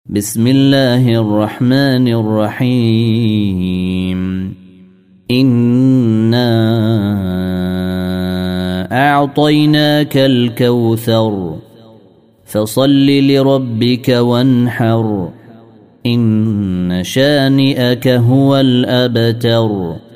بسم الله الرحمن الرحيم إنا أعطيناك الكوثر فصل لربك وانحر إن شانئك هو الأبتر.